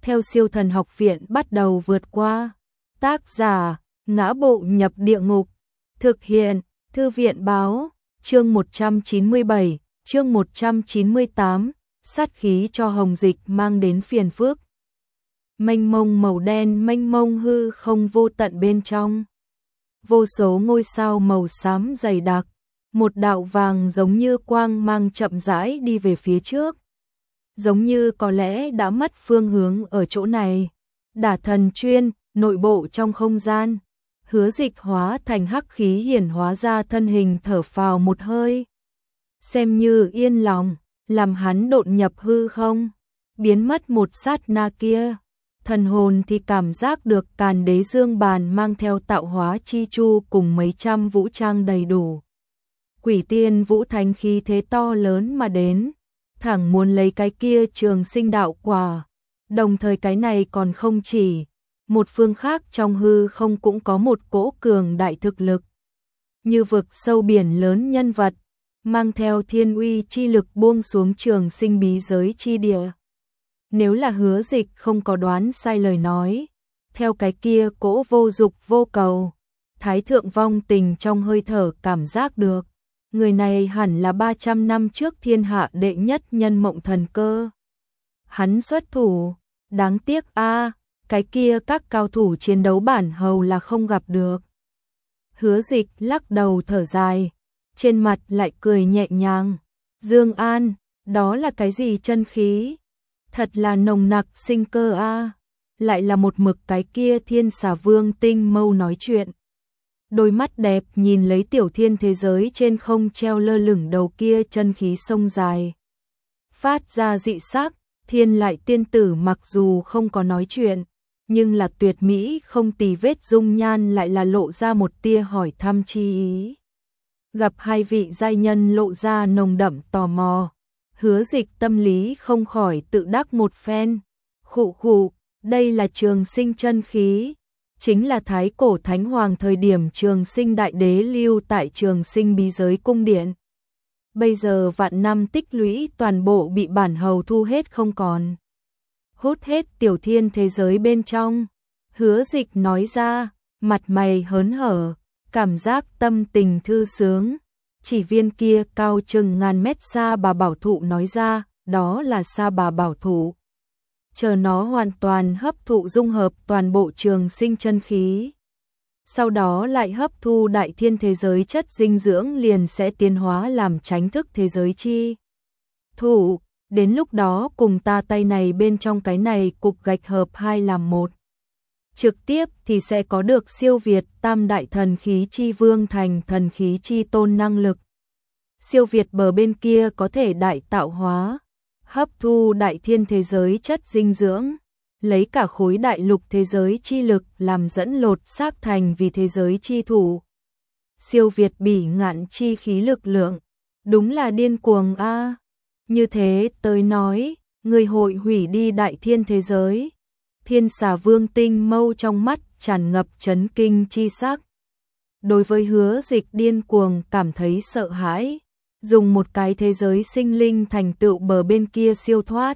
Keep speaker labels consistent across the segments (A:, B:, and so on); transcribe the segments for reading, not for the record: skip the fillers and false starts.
A: theo Siêu Thần Học Viện bắt đầu vượt qua. Tác giả: Ngã Bộ Nhập Địa Ngục. Thực hiện: Thư viện báo. Chương 197, chương 198, sát khí cho Hồng Dịch mang đến phiền phức. Mênh mông màu đen, mênh mông hư không vô tận bên trong. Vô số ngôi sao màu xám dày đặc, một đạo vàng giống như quang mang chậm rãi đi về phía trước. Giống như có lẽ đã mất phương hướng ở chỗ này. Đả Thần Chuyên, nội bộ trong không gian. Hứa Dịch hóa thành hắc khí hiển hóa ra thân hình, thở phào một hơi. Xem như yên lòng, làm hắn độn nhập hư không. Biến mất một sát na kia. Thần hồn thì cảm giác được Càn Đế Dương Bàn mang theo tạo hóa chi chu cùng mấy trăm vũ trang đầy đủ. Quỷ tiên vũ thánh khí thế to lớn mà đến, thẳng muốn lấy cái kia trường sinh đạo quả. Đồng thời cái này còn không chỉ, một phương khác trong hư không cũng có một cỗ cường đại thực lực. Như vực sâu biển lớn nhân vật, mang theo thiên uy chi lực buông xuống trường sinh bí giới chi địa. Nếu là Hứa Dịch không có đoán sai lời nói, theo cái kia cỗ vô dục vô cầu, thái thượng vong tình trong hơi thở cảm giác được, người này hẳn là 300 năm trước thiên hạ đệ nhất nhân Mộng Thần Cơ. Hắn xuất thủ, đáng tiếc a, cái kia các cao thủ chiến đấu bản hầu là không gặp được. Hứa Dịch lắc đầu thở dài, trên mặt lại cười nhẹ nhàng. Dương An, đó là cái gì chân khí? Thật là nồng nặc sinh cơ a. Lại là một mực cái kia Thiên Xà Vương Tinh Mâu nói chuyện. Đôi mắt đẹp nhìn lấy tiểu thiên thế giới trên không treo lơ lửng đầu kia chân khí sông dài. Phát ra dị sắc, Thiên Lại tiên tử mặc dù không có nói chuyện, nhưng là tuyệt mỹ không tì vết dung nhan lại là lộ ra một tia hỏi thăm chi ý. Gặp hai vị giai nhân lộ ra nồng đậm tò mò. Hứa Dịch tâm lý không khỏi tự đắc một phen. Khụ khụ, đây là trường sinh chân khí, chính là thái cổ thánh hoàng thời điểm trường sinh đại đế lưu tại trường sinh bí giới cung điện. Bây giờ vạn năm tích lũy toàn bộ bị bản hầu thu hết không còn. Hút hết tiểu thiên thế giới bên trong. Hứa Dịch nói ra, mặt mày hớn hở, cảm giác tâm tình thư sướng. Chỉ viên kia cao chừng ngàn mét Sa Bà Bảo Thụ nói ra, đó là Sa Bà Bảo Thụ. Chờ nó hoàn toàn hấp thụ dung hợp toàn bộ trường sinh chân khí. Sau đó lại hấp thu đại thiên thế giới chất dinh dưỡng liền sẽ tiến hóa làm chánh thức thế giới chi. Thụ, đến lúc đó cùng ta tay này bên trong cái này cục gạch hợp hai làm một. Trực tiếp thì sẽ có được siêu việt tam đại thần khí chi vương thành thần khí chi tôn năng lực. Siêu việt bờ bên kia có thể đại tạo hóa, hấp thu đại thiên thế giới chất dinh dưỡng, lấy cả khối đại lục thế giới chi lực làm dẫn lột xác thành vì thế giới chi thủ. Siêu việt bỉ ngạn chi khí lực lượng, đúng là điên cuồng a. Như thế tới nói, người hội hủy đi đại thiên thế giới. Thiên Xà Vương Tinh Mâu trong mắt tràn ngập chấn kinh chi sắc. Đối với Hứa Dịch điên cuồng cảm thấy sợ hãi, dùng một cái thế giới sinh linh thành tựu bờ bên kia siêu thoát.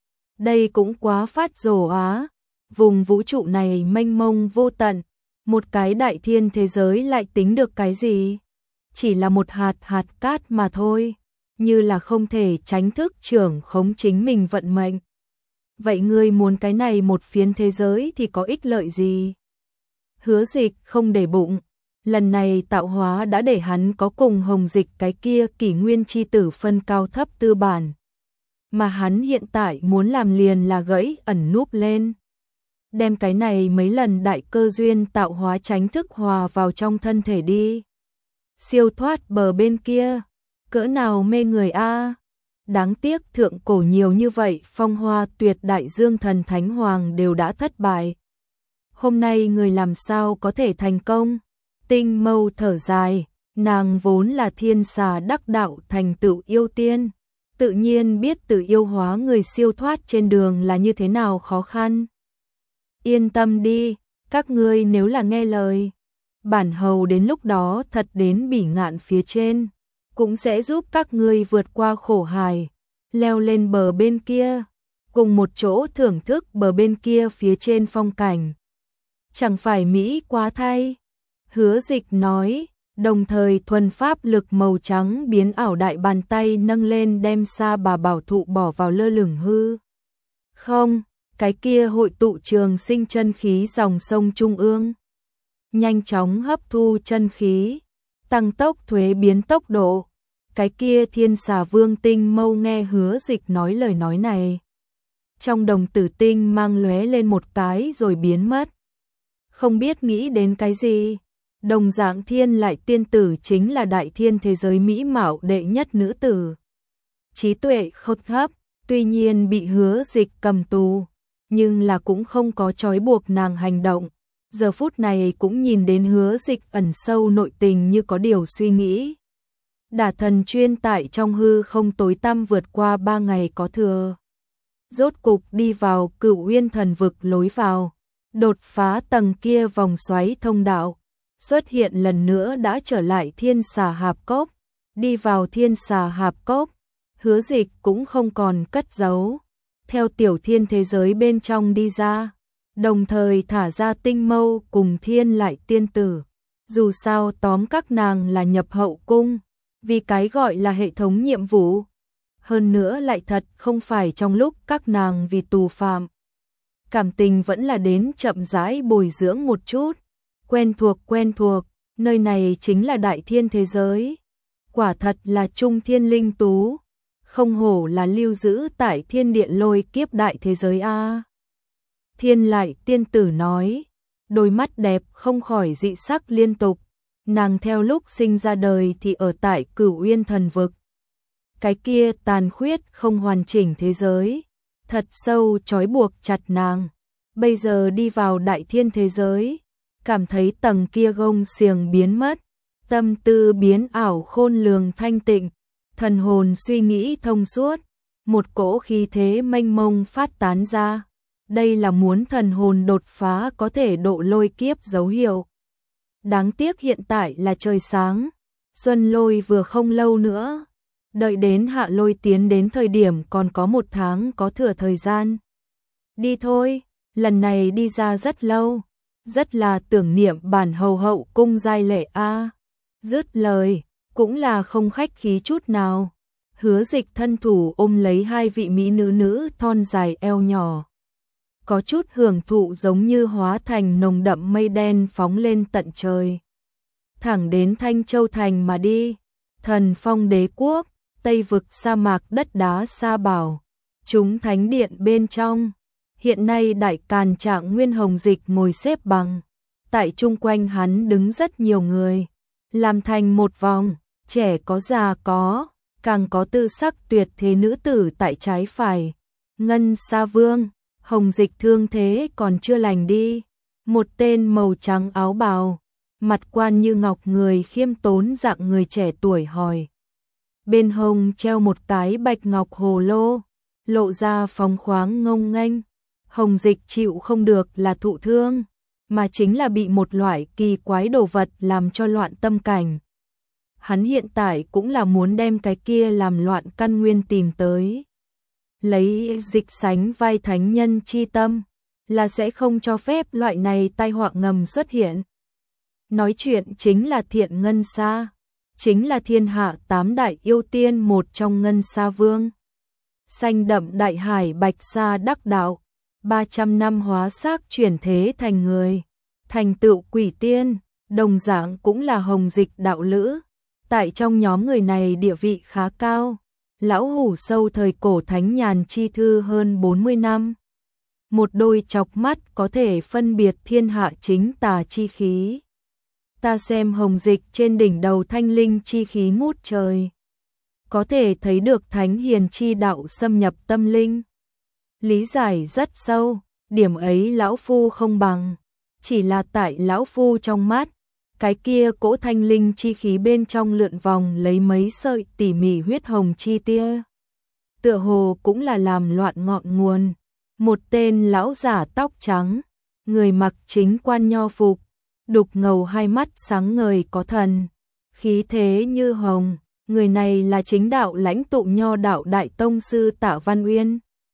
A: Đây cũng quá phát rồ á, vùng vũ trụ này mênh mông vô tận, một cái đại thiên thế giới lại tính được cái gì? Chỉ là một hạt cát mà thôi, như là không thể tránh thức trưởng khống chính mình vận mệnh. Vậy ngươi muốn cái này một phiến thế giới thì có ích lợi gì? Hứa Dịch không để bụng, lần này tạo hóa đã để hắn có cùng Hồng Dịch cái kia kỷ nguyên chi tử phân cao thấp tư bản. Mà hắn hiện tại muốn làm liền là gãy ẩn núp lên. Đem cái này mấy lần đại cơ duyên tạo hóa tránh thức hòa vào trong thân thể đi. Siêu thoát bờ bên kia, cỡ nào mê người a. Đáng tiếc thượng cổ nhiều như vậy phong hoa tuyệt đại dương thần thánh hoàng đều đã thất bại. Hôm nay người làm sao có thể thành công? Tinh Mâu thở dài, nàng vốn là thiên xà đắc đạo thành tựu yêu tiên, tự nhiên biết từ yêu hóa người siêu thoát trên đường là như thế nào khó khăn. Yên tâm đi, các ngươi nếu là nghe lời, bản hầu đến lúc đó thật đến bỉ ngạn phía trên, cũng sẽ giúp các ngươi vượt qua khổ hải, leo lên bờ bên kia. cùng một chỗ thưởng thức bờ bên kia phía trên phong cảnh. Chẳng phải Mỹ quá thay, Hứa Dịch nói, đồng thời thuần pháp lực màu trắng biến ảo đại bàn tay nâng lên đem Sa Bà bảo thụ bỏ vào lơ lửng hư. Không, cái kia hội tụ trường sinh chân khí dòng sông trung ương. Nhanh chóng hấp thu chân khí, tăng tốc thuế biến tốc độ. Cái kia Thiên Xà Vương tinh mâu nghe Hứa Dịch nói lời nói này. Trong đồng tử tinh mang lóe lên một cái rồi biến mất. Không biết nghĩ đến cái gì. Đồng dạng Thiên Lại tiên tử chính là đại thiên thế giới mỹ mạo đệ nhất nữ tử. Trí tuệ khôn thấp, tuy nhiên bị Hứa Dịch cầm tù, nhưng là cũng không có trói buộc nàng hành động. Giờ phút này cũng nhìn đến Hứa Dịch ẩn sâu nội tình như có điều suy nghĩ. Đả thần chuyên tại trong hư không tối tăm vượt qua 3 ngày có thừa. Rốt cục đi vào Cửu Uyên Thần Vực lối vào, đột phá tầng kia vòng xoáy thông đạo, xuất hiện lần nữa đã trở lại Thiên Xà Hạp Cốc. Đi vào Thiên Xà Hạp Cốc, Hứa Dịch cũng không còn cất giấu, theo tiểu thiên thế giới bên trong đi ra, đồng thời thả ra tinh mâu cùng Thiên Lại tiên tử. Dù sao tóm các nàng là nhập hậu cung, vì cái gọi là hệ thống nhiệm vụ. Hơn nữa lại thật không phải trong lúc các nàng vì tù phạm. Cảm tình vẫn là đến chậm rãi bồi dưỡng một chút. Quen thuộc, nơi này chính là đại thiên thế giới. Quả thật là trung thiên linh tú. Không hổ là lưu giữ tại thiên địa lôi kiếp đại thế giới a. Thiên Lại tiên tử nói, đôi mắt đẹp không khỏi dị sắc liên tục. Nàng theo lúc sinh ra đời thì ở tại Cửu Uyên Thần Vực. Cái kia tàn khuyết không hoàn chỉnh thế giới, thật sâu trói buộc chặt nàng. Bây giờ đi vào đại thiên thế giới, cảm thấy tầng kia gông xiềng biến mất, tâm tư biến ảo khôn lường thanh tịnh, thần hồn suy nghĩ thông suốt, một cỗ khí thế mênh mông phát tán ra. Đây là muốn thần hồn đột phá có thể độ lôi kiếp dấu hiệu. Đáng tiếc hiện tại là trời sáng, xuân lôi vừa không lâu nữa. Đợi đến hạ lôi tiến đến thời điểm còn có 1 tháng có thừa thời gian. Đi thôi, lần này đi ra rất lâu, rất là tưởng niệm bản hầu hậu cung giai lệ a. Dứt lời, cũng là không khách khí chút nào. Hứa Dịch thân thủ ôm lấy 2 vị mỹ nữ thon dài eo nhỏ. Có chút hưởng thụ giống như hóa thành nồng đậm mây đen phóng lên tận trời. Thẳng đến Thanh Châu Thành mà đi, Thần Phong Đế Quốc, Tây vực sa mạc đất đá Sa Bảo, chúng thánh điện bên trong. Hiện nay Đại Càn Trạng Nguyên Hồng Dịch ngồi xếp bằng, tại chung quanh hắn đứng rất nhiều người, làm thành một vòng, trẻ có già có, càng có tư sắc tuyệt thế nữ tử tại trái phải. Ngân Sa Vương, Hồng Dịch thương thế còn chưa lành đi, một tên màu trắng áo bào, mặt quan như ngọc người khiêm tốn dạng người trẻ tuổi hỏi. Bên hông treo một cái bạch ngọc hồ lô, lộ ra phóng khoáng ngông nghênh. Hồng Dịch chịu không được là thụ thương, mà chính là bị một loại kỳ quái đồ vật làm cho loạn tâm cảnh. Hắn hiện tại cũng là muốn đem cái kia làm loạn căn nguyên tìm tới. Lấy Dịch sánh vai thánh nhân chi tâm, là sẽ không cho phép loại này tai họa ngầm xuất hiện. Nói chuyện chính là Thiện Ngân Sa, chính là thiên hạ 8 đại yêu tiên một trong Ngân Sa Vương. Xanh đậm đại hải bạch sa đắc đạo, 300 năm hóa xác chuyển thế thành người, thành tựu quỷ tiên, đồng dạng cũng là Hồng Dịch đạo lữ. Tại trong nhóm người này địa vị khá cao, lão hủ sâu thời cổ thánh nhàn chi thư hơn 40 năm. Một đôi chọc mắt có thể phân biệt thiên hạ chính tà chi khí. Ta xem Hồng Dịch trên đỉnh đầu thanh linh chi khí ngút trời, có thể thấy được thánh hiền chi đạo xâm nhập tâm linh. Lý giải rất sâu, điểm ấy lão phu không bằng, chỉ là tại lão phu trong mắt, cái kia cỗ thanh linh chi khí bên trong lượn vòng lấy mấy sợi tỉ mỉ huyết hồng chi tia. Tựa hồ cũng là làm loạn ngọn nguồn. Một tên lão giả tóc trắng, người mặc chính quan nho phục, đục ngầu hai mắt sáng ngời có thần, khí thế như hồng. Người này là chính đạo lãnh tụ nho đạo đại tông sư Tạ Văn Uyên.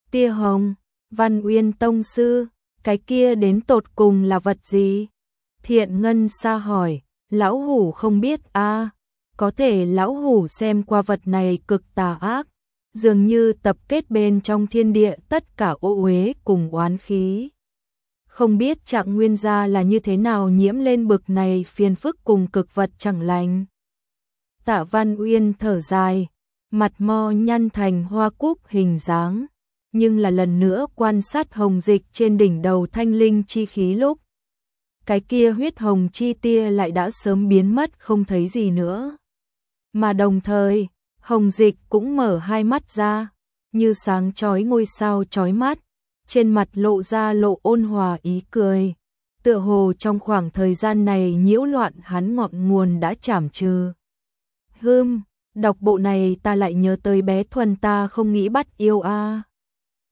A: Tia hồng, Văn Uyên tông sư, cái kia đến tột cùng là vật gì? Thiện Ngân Sa hỏi, lão hủ không biết a, có thể lão hủ xem qua vật này cực tà ác, dường như tập kết bên trong thiên địa tất cả ô uế cùng oán khí. Không biết Trạng Nguyên gia là như thế nào nhiễm lên bực này phiền phức cùng cực vật chẳng lành. Tạ Văn Uyên thở dài, mặt mo nhăn thành hoa cúc hình dáng, nhưng là lần nữa quan sát hồng dịch trên đỉnh đầu thanh linh chi khí lúc. Cái kia huyết hồng chi tia lại đã sớm biến mất không thấy gì nữa. Mà đồng thời, hồng dịch cũng mở hai mắt ra, như sáng chói ngôi sao chói mắt, trên mặt lộ ra lộ ôn hòa ý cười. Tựa hồ trong khoảng thời gian này nhiễu loạn hắn ngọn nguồn đã chảm trừ. Đọc bộ này ta lại nhớ tới bé Thuần ta không nghĩ bắt yêu a.